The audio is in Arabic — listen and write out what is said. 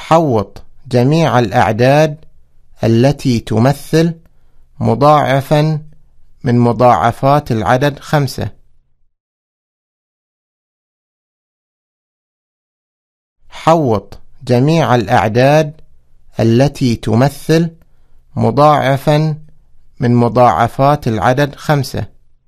حوط جميع الأعداد التي تمثل مضاعفا من مضاعفات العدد 5. حوط جميع الأعداد التي تمثل مضاعفا من مضاعفات العدد 5.